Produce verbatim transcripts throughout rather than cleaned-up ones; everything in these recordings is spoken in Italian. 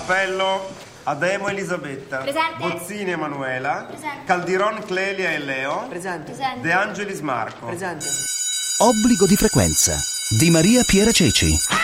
Appello Ademo Elisabetta. Presente. Bozzini Emanuela. Presente. Caldiron Clelia e Leo. Presente. Presente. De Angelis Marco. Presente. Obbligo di frequenza di Maria Piera Ceci.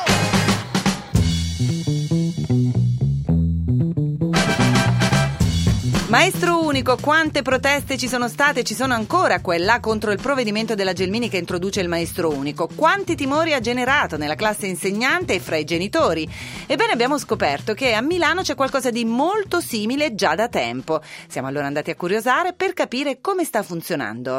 Maestro unico, quante proteste ci sono state e ci sono ancora quella contro il provvedimento della Gelmini che introduce il maestro unico? Quanti timori ha generato nella classe insegnante e fra i genitori? Ebbene, abbiamo scoperto che a Milano c'è qualcosa di molto simile già da tempo. Siamo allora andati a curiosare per capire come sta funzionando.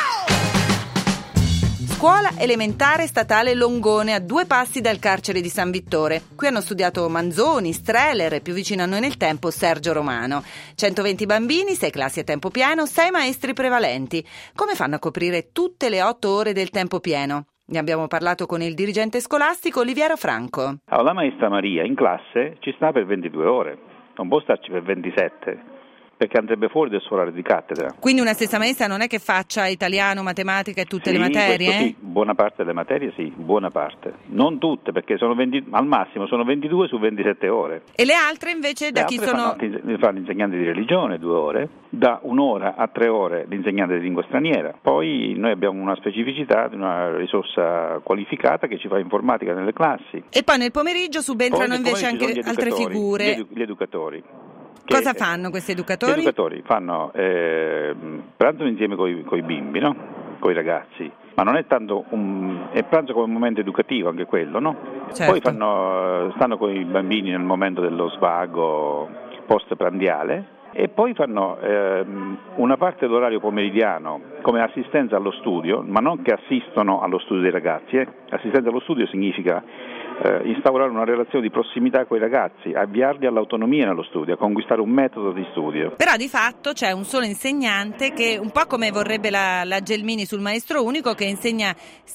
Scuola elementare statale Longone, a due passi dal carcere di San Vittore. Qui hanno studiato Manzoni, Streller e più vicino a noi nel tempo Sergio Romano. centoventi bambini, sei classi a tempo pieno, sei maestri prevalenti. Come fanno a coprire tutte le otto ore del tempo pieno? Ne abbiamo parlato con il dirigente scolastico Oliviero Franco. Allora, la maestra Maria in classe ci sta per ventidue ore, non può starci per ventisette. Perché andrebbe fuori del suo orario di cattedra. Quindi una stessa maestra non è che faccia italiano, matematica e tutte sì, le materie? Sì, buona parte delle materie sì, buona parte. Non tutte, perché sono venti, al massimo sono ventidue su ventisette ore. E le altre invece da le chi altre sono? Fanno, fanno l'insegnante di religione due ore, da un'ora a tre ore l'insegnante di lingua straniera. Poi noi abbiamo una specificità di una risorsa qualificata che ci fa informatica nelle classi. E poi nel pomeriggio subentrano poi nel invece pomeriggio anche altre figure. Gli, edu- gli educatori. Cosa fanno questi educatori? Gli educatori fanno eh, pranzano insieme con i bimbi, no? Con i ragazzi, ma non è tanto un è pranzo come un momento educativo anche quello, no? Certo. Poi fanno stanno con i bambini nel momento dello svago post prandiale e poi fanno eh, una parte dell'orario pomeridiano come assistenza allo studio, ma non che assistono allo studio dei ragazzi, eh? Assistenza allo studio significa Eh, instaurare una relazione di prossimità con i ragazzi, avviarli all'autonomia nello studio, a conquistare un metodo di studio. Però di fatto c'è un solo insegnante che, un po' come vorrebbe la, la Gelmini sul maestro unico, che insegna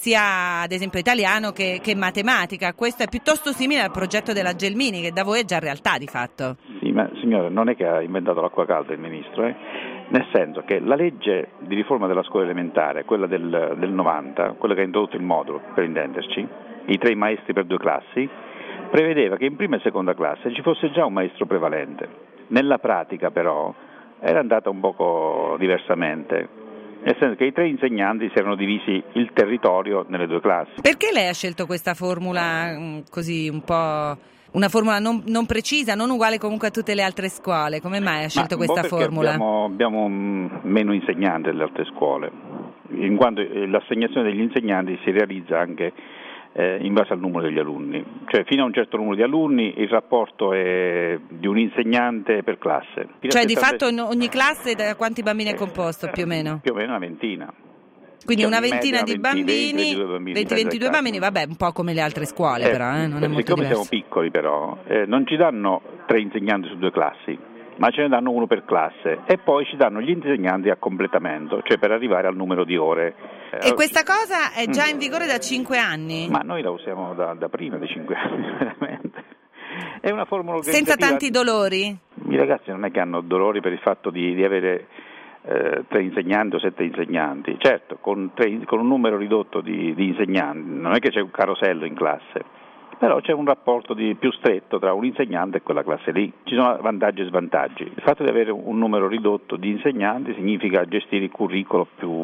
sia ad esempio italiano che, che matematica. Questo è piuttosto simile al progetto della Gelmini, che da voi è già realtà di fatto. Sì, ma signore, non è che ha inventato l'acqua calda il ministro, eh? Nel senso che la legge di riforma della scuola elementare, quella del, del novanta, quella che ha introdotto il modulo, per intenderci, i tre maestri per due classi, prevedeva che in prima e seconda classe ci fosse già un maestro prevalente. Nella pratica però era andata un poco diversamente, nel senso che i tre insegnanti si erano divisi il territorio nelle due classi. Perché lei ha scelto questa formula mh, così un po'... una formula non, non precisa, non uguale comunque a tutte le altre scuole? Come mai ha scelto Ma questa formula? Abbiamo, abbiamo meno insegnanti delle altre scuole, in quanto l'assegnazione degli insegnanti si realizza anche eh, in base al numero degli alunni. Cioè fino a un certo numero di alunni il rapporto è di un insegnante per classe. Fino cioè di fatto in ogni classe da quanti bambini è composto più o meno? Più o meno una ventina. Quindi Cioè, una ventina media, di venti, bambini, venti ventidue bambini, venti bambini, vabbè, un po' come le altre scuole, eh, però eh, non è molto siccome diverso. siamo piccoli però, eh, non ci danno tre insegnanti su due classi, ma ce ne danno uno per classe e poi ci danno gli insegnanti a completamento, cioè per arrivare al numero di ore. E questa cosa è già in vigore da cinque anni? Ma noi la usiamo da, da prima di cinque anni, veramente. È una formula organizzativa. Senza tanti dolori? I ragazzi non è che hanno dolori per il fatto di, di avere eh, tre insegnanti o sette insegnanti. Certo, con, tre, con un numero ridotto di, di insegnanti, non è che c'è un carosello in classe. Però c'è un rapporto di, più stretto tra un insegnante e quella classe lì. Ci sono vantaggi e svantaggi. Il fatto di avere un numero ridotto di insegnanti significa gestire il curriculum più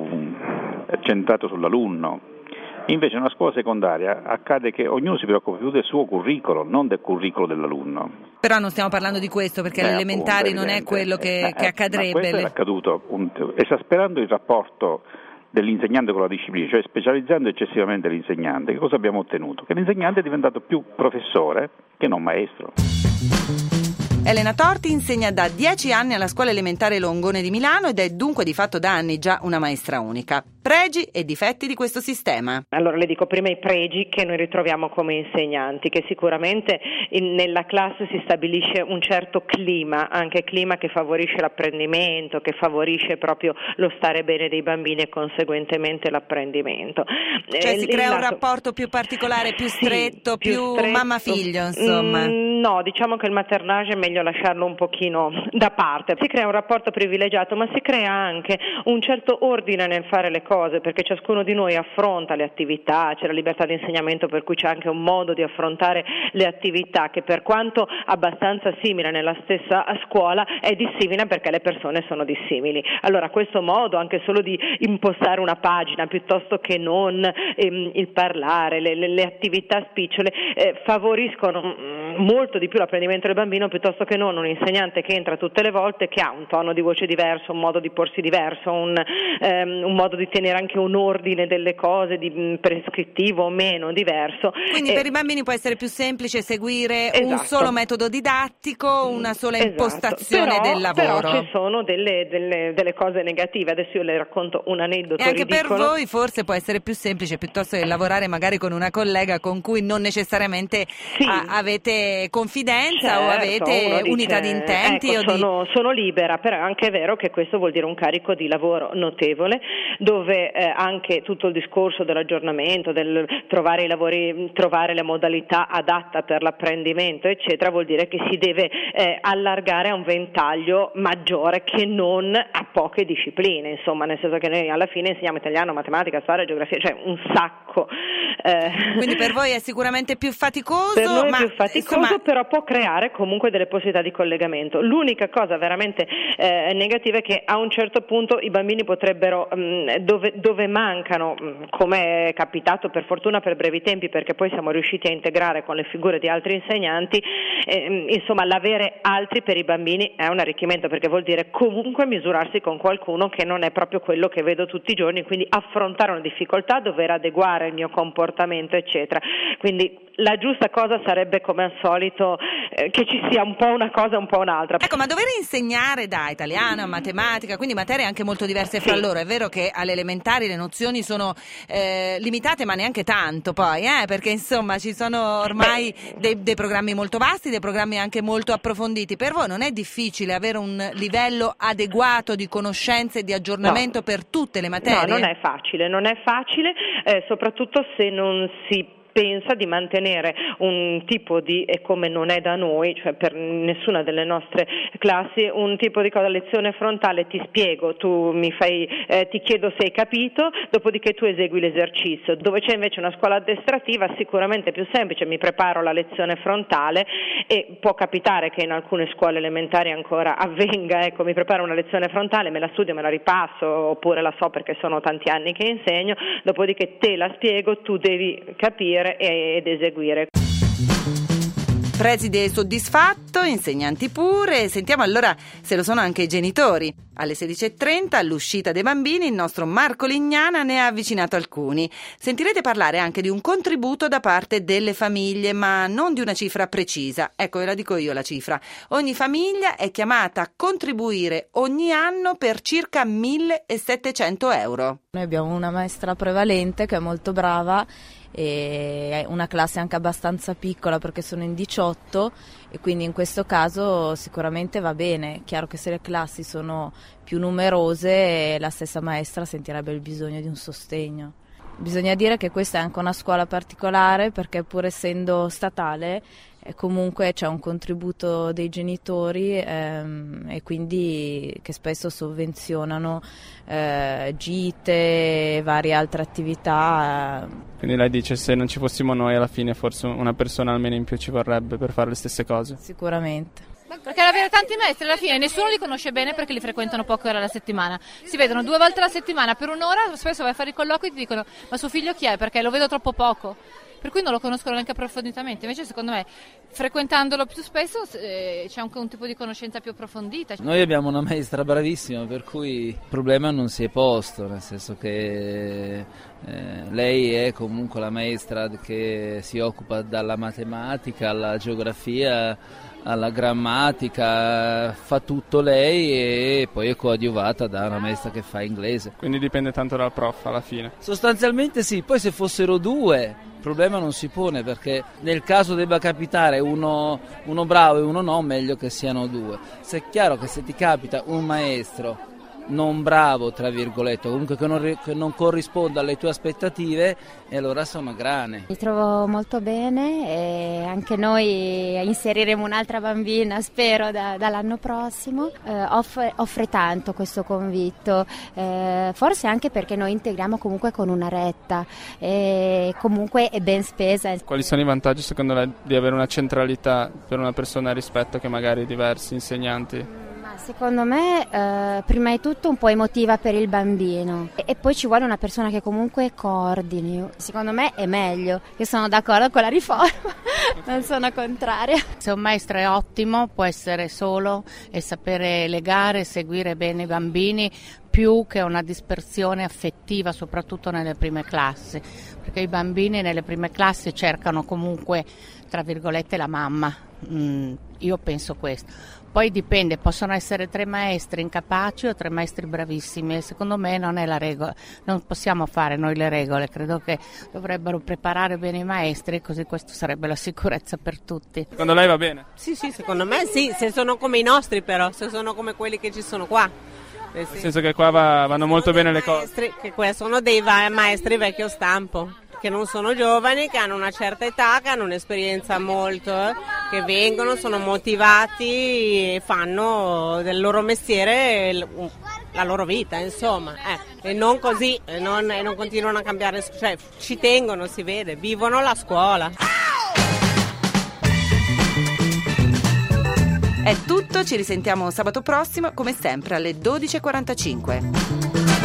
centrato sull'alunno. Invece in una scuola secondaria accade che ognuno si preoccupa più del suo curriculum, non del curriculum dell'alunno. Però non stiamo parlando di questo, perché eh, alle elementari appunto, non è quello che, eh, che accadrebbe. Ma questo è accaduto appunto, esasperando il rapporto dell'insegnante con la disciplina, cioè specializzando eccessivamente l'insegnante. Che cosa abbiamo ottenuto? Che l'insegnante è diventato più professore che non maestro. Elena Torti insegna da dieci anni alla scuola elementare Longone di Milano ed è dunque di fatto da anni già una maestra unica. Pregi e difetti di questo sistema. Allora le dico prima i pregi che noi ritroviamo come insegnanti, che sicuramente in, nella classe si stabilisce un certo clima, anche clima che favorisce l'apprendimento, che favorisce proprio lo stare bene dei bambini e conseguentemente l'apprendimento. Cioè eh, si crea lato... un rapporto più particolare, più stretto, sì, più, più stretto. mamma-figlio insomma. Mm, no, diciamo che il maternage è meglio lasciarlo un pochino da parte. Si crea un rapporto privilegiato, ma si crea anche un certo ordine nel fare le cose. cose, perché ciascuno di noi affronta le attività, c'è la libertà di insegnamento per cui c'è anche un modo di affrontare le attività che per quanto abbastanza simile nella stessa scuola è dissimile perché le persone sono dissimili. Allora questo modo anche solo di impostare una pagina piuttosto che non ehm, il parlare, le, le, le attività spicciole eh, favoriscono mh, molto di più l'apprendimento del bambino piuttosto che non un insegnante che entra tutte le volte, che ha un tono di voce diverso, un modo di porsi diverso, un, ehm, un modo di tenere anche un ordine delle cose, di mh, prescrittivo o meno diverso. Quindi eh, per i bambini può essere più semplice seguire esatto. un solo metodo didattico, una sola esatto. impostazione però, del lavoro. Però ci sono delle, delle, delle cose negative, adesso io le racconto un aneddoto e anche ridicolo. Per voi forse può essere più semplice piuttosto che lavorare magari con una collega con cui non necessariamente sì. a, avete confidenza certo, o avete dice, unità di intenti. Ecco, o sono, di... sono libera, però è anche vero che questo vuol dire un carico di lavoro notevole, dove eh, anche tutto il discorso dell'aggiornamento, del trovare i lavori, trovare la modalità adatta per l'apprendimento, eccetera, vuol dire che si deve eh, allargare a un ventaglio maggiore che non a poche discipline, insomma, nel senso che noi alla fine insegniamo italiano, matematica, storia, geografia, cioè un sacco. Eh. Quindi per voi è sicuramente più faticoso, per noi ma è più faticoso, insomma... però può creare comunque delle possibilità di collegamento. L'unica cosa veramente eh, negativa è che a un certo punto i bambini potrebbero, mh, dove, dove mancano, mh, come è capitato per fortuna per brevi tempi, perché poi siamo riusciti a integrare con le figure di altri insegnanti, eh, insomma l'avere altri per i bambini è un arricchimento, perché vuol dire comunque misurarsi con qualcuno che non è proprio quello che vedo tutti i giorni, quindi affrontare una difficoltà, dover adeguare il mio comportamento, eccetera. Quindi la giusta cosa sarebbe, come al solito, eh, che ci sia un po' una cosa e un po' un'altra. Ecco, ma dover insegnare da italiano a matematica, quindi materie anche molto diverse fra sì. loro, è vero che alle elementari le nozioni sono eh, limitate, ma neanche tanto poi, eh, perché insomma ci sono ormai dei, dei programmi molto vasti, dei programmi anche molto approfonditi. Per voi non è difficile avere un livello adeguato di conoscenze e di aggiornamento no. per tutte le materie? No, non è facile, non è facile, eh, soprattutto se non si pensa di mantenere un tipo di, e come non è da noi, cioè per nessuna delle nostre classi, un tipo di cosa, lezione frontale, ti spiego, tu mi fai, eh, ti chiedo se hai capito, dopodiché tu esegui l'esercizio. Dove c'è invece una scuola addestrativa sicuramente è più semplice, mi preparo la lezione frontale e può capitare che in alcune scuole elementari ancora avvenga, ecco, mi preparo una lezione frontale, me la studio, me la ripasso, oppure la so perché sono tanti anni che insegno, dopodiché te la spiego, tu devi capire ed eseguire. Preside soddisfatto, insegnanti pure. Sentiamo allora se lo sono anche i genitori. Alle sedici e trenta, all'uscita dei bambini, il nostro Marco Lignana ne ha avvicinato alcuni. Sentirete parlare anche di un contributo da parte delle famiglie, ma non di una cifra precisa. Ecco, ve la dico io la cifra. Ogni famiglia è chiamata a contribuire ogni anno per circa millesettecento euro. Noi abbiamo una maestra prevalente che è molto brava e una classe anche abbastanza piccola perché sono in diciotto e quindi in questo caso sicuramente va bene. Chiaro che se le classi sono più numerose la stessa maestra sentirebbe il bisogno di un sostegno. Bisogna dire che questa è anche una scuola particolare perché pur essendo statale eh, comunque c'è un contributo dei genitori ehm, e quindi che spesso sovvenzionano eh, gite e varie altre attività. Quindi lei dice se non ci fossimo noi alla fine forse una persona almeno in più ci vorrebbe per fare le stesse cose? Sicuramente. Perché avere tanti maestri alla fine nessuno li conosce bene perché li frequentano poche ore alla settimana. Si vedono due volte alla settimana per un'ora, spesso vai a fare i colloqui e ti dicono ma suo figlio chi è? Perché lo vedo troppo poco. Per cui non lo conoscono neanche approfonditamente. Invece secondo me frequentandolo più spesso eh, c'è anche un tipo di conoscenza più approfondita. Noi abbiamo una maestra bravissima per cui il problema non si è posto, nel senso che eh, lei è comunque la maestra che si occupa dalla matematica alla geografia alla grammatica, fa tutto lei e poi è coadiuvata da una maestra che fa inglese. Quindi dipende tanto dal prof alla fine? Sostanzialmente sì, poi se fossero due il problema non si pone perché nel caso debba capitare uno, uno bravo e uno no, meglio che siano due. Se è chiaro che se ti capita un maestro non bravo, tra virgolette, comunque che non, che non corrisponda alle tue aspettative, e allora sono grane. Mi trovo molto bene e anche noi inseriremo un'altra bambina, spero, da, dall'anno prossimo. Eh, offre, offre tanto questo convitto, eh, forse anche perché noi integriamo comunque con una retta e comunque è ben spesa. Quali sono i vantaggi secondo lei di avere una centralità per una persona rispetto che magari diversi insegnanti? Secondo me eh, prima di tutto un po' emotiva per il bambino e, e poi ci vuole una persona che comunque coordini. Secondo me è meglio. Io sono d'accordo con la riforma, non sono contraria. Se un maestro è ottimo può essere solo e sapere legare e seguire bene i bambini, più che una dispersione affettiva, soprattutto nelle prime classi, perché i bambini nelle prime classi cercano comunque, tra virgolette, la mamma. Mm, io penso questo. Poi dipende, possono essere tre maestri incapaci o tre maestri bravissimi, e secondo me non è la regola, non possiamo fare noi le regole, credo che dovrebbero preparare bene i maestri, così questo sarebbe la sicurezza per tutti. Secondo lei va bene? Sì, sì, secondo me sì, se sono come i nostri però, se sono come quelli che ci sono qua. Nel senso che qua va, vanno molto bene le cose. Che qua sono dei va- maestri vecchio stampo, che non sono giovani, che hanno una certa età, che hanno un'esperienza molto, eh, che vengono, sono motivati e fanno del loro mestiere l- la loro vita, insomma, eh. E non così, e non, e non continuano a cambiare, cioè ci tengono, si vede, vivono la scuola. È tutto, ci risentiamo sabato prossimo, come sempre alle dodici e quarantacinque.